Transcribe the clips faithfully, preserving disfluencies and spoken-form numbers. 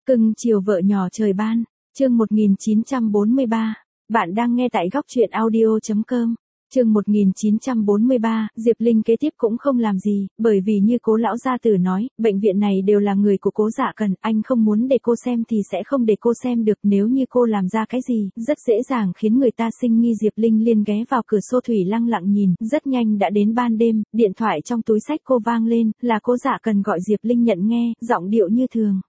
Cưng chiều vợ nhỏ trời ban, chương một nghìn chín trăm bốn mươi ba. Bạn đang nghe tại góc truyện audio chấm com. Chương một nghìn chín trăm bốn mươi ba, Diệp Linh kế tiếp cũng không làm gì, bởi vì như Cố lão gia tử nói, bệnh viện này đều là người của Cố Dạ Cần, anh không muốn để cô xem thì sẽ không để cô xem được, nếu như cô làm ra cái gì, rất dễ dàng khiến người ta sinh nghi. Diệp Linh liền ghé vào cửa sổ thủy lăng lặng nhìn, rất nhanh đã đến ban đêm, điện thoại trong túi xách cô vang lên, là Cố Dạ Cần gọi. Diệp Linh nhận nghe, giọng điệu như thường.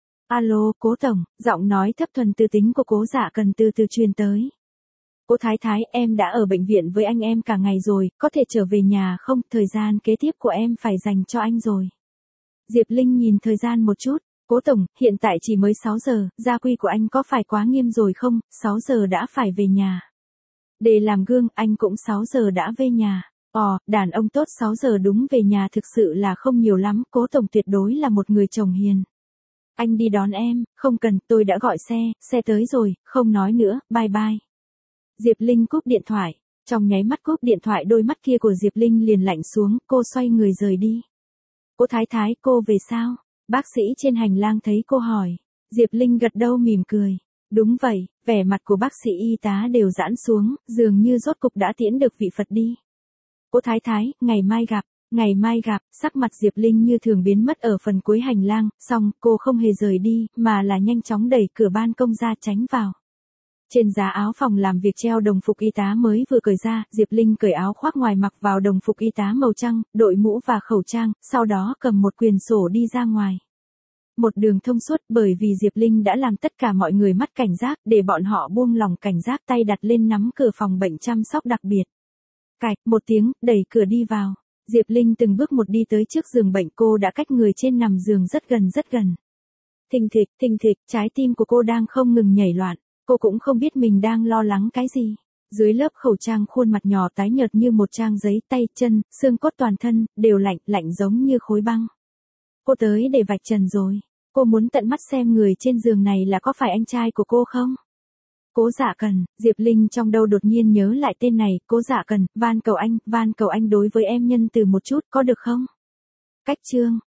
Alo, Cố tổng, giọng nói thấp thuần tư tính của Cố Dạ Cần từ từ truyền tới. Cố Thái Thái, em đã ở bệnh viện với anh em cả ngày rồi, có thể trở về nhà không? Thời gian kế tiếp của em phải dành cho anh rồi. Diệp Linh nhìn thời gian một chút. Cố tổng, hiện tại chỉ mới sáu giờ, gia quy của anh có phải quá nghiêm rồi không? sáu giờ đã phải về nhà. Để làm gương, anh cũng sáu giờ đã về nhà. Ồ, đàn ông tốt sáu giờ đúng về nhà thực sự là không nhiều lắm, Cố tổng tuyệt đối là một người chồng hiền. Anh đi đón em, không cần, tôi đã gọi xe, xe tới rồi, không nói nữa, bye bye. Diệp Linh cúp điện thoại, trong nháy mắt cúp điện thoại đôi mắt kia của Diệp Linh liền lạnh xuống, cô xoay người rời đi. Cố Thái Thái, cô về sao? Bác sĩ trên hành lang thấy cô hỏi. Diệp Linh gật đầu mỉm cười. Đúng vậy, vẻ mặt của bác sĩ y tá đều giãn xuống, dường như rốt cục đã tiễn được vị Phật đi. Cố Thái Thái, ngày mai gặp. Ngày mai gặp, sắc mặt Diệp Linh như thường biến mất ở phần cuối hành lang, xong, cô không hề rời đi, mà là nhanh chóng đẩy cửa ban công ra tránh vào. Trên giá áo phòng làm việc treo đồng phục y tá mới vừa cởi ra, Diệp Linh cởi áo khoác ngoài mặc vào đồng phục y tá màu trắng, đội mũ và khẩu trang, sau đó cầm một quyển sổ đi ra ngoài. Một đường thông suốt, bởi vì Diệp Linh đã làm tất cả mọi người mắt cảnh giác, để bọn họ buông lòng cảnh giác, tay đặt lên nắm cửa phòng bệnh chăm sóc đặc biệt. Cạch, một tiếng, đẩy cửa đi vào. Diệp Linh từng bước một đi tới trước giường bệnh, cô đã cách người trên nằm giường rất gần rất gần. Thình thịch, thình thịch, trái tim của cô đang không ngừng nhảy loạn, cô cũng không biết mình đang lo lắng cái gì. Dưới lớp khẩu trang khuôn mặt nhỏ tái nhợt như một trang giấy, tay, chân, xương cốt toàn thân, đều lạnh, lạnh giống như khối băng. Cô tới để vạch trần rồi, cô muốn tận mắt xem người trên giường này là có phải anh trai của cô không? Cố Dạ Cần, Diệp Linh trong đầu đột nhiên nhớ lại tên này, Cố Dạ Cần, van cầu anh, van cầu anh đối với em nhân từ một chút, có được không? Cách chương,